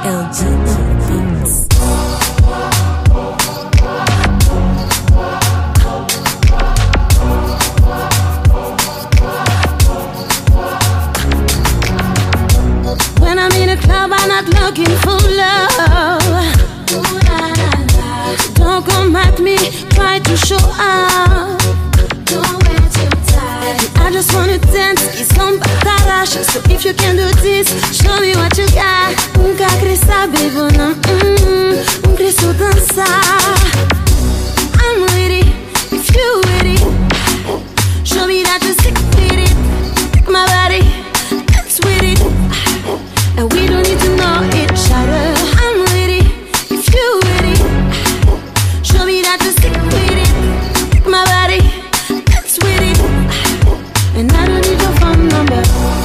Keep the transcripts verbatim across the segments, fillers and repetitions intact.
L G Beats. When I'm in a club, I'm not looking for love. Don't come at me, try to show up. Don't wear too tight. I just wanna dance, it's on batarash. So if you can do this, show me what you got. Nunca queria saber, não. Não queria só dançar. I'm with it, if you with it. Show me that you're sick with it. Take my body, dance with it. And we don't need to know each other. I'm with it, if you with it. Show me that you're sick with it. Take my body, dance with it. And I don't need your phone number.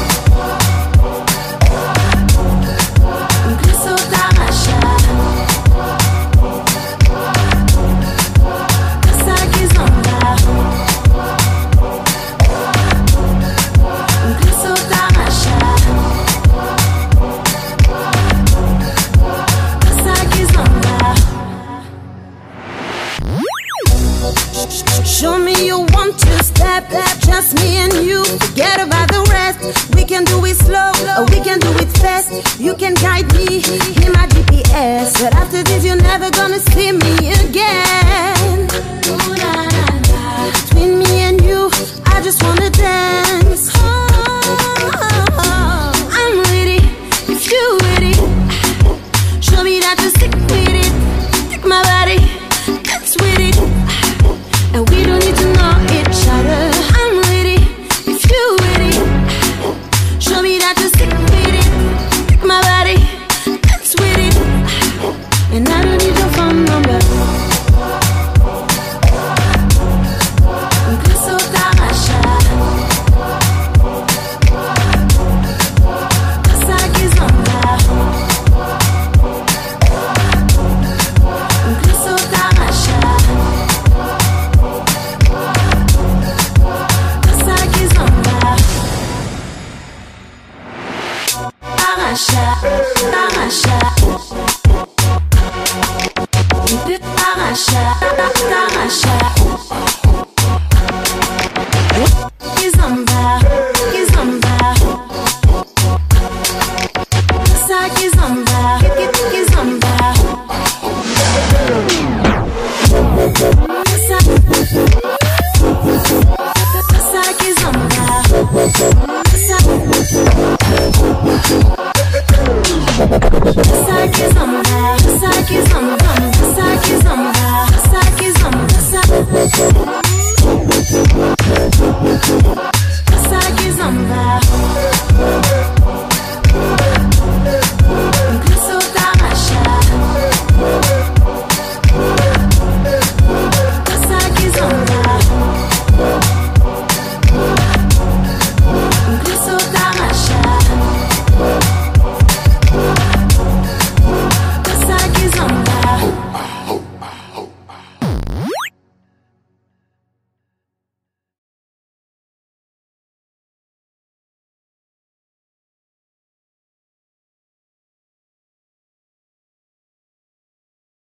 Nunca sou da racha. Essa que zonda. Nunca sou da racha. Show me you want to step, just me and you, forget about the rest. We can do it slow, or we can do it fast. You can guide me, be my G P S. But after this you're never gonna see me again. Ooh,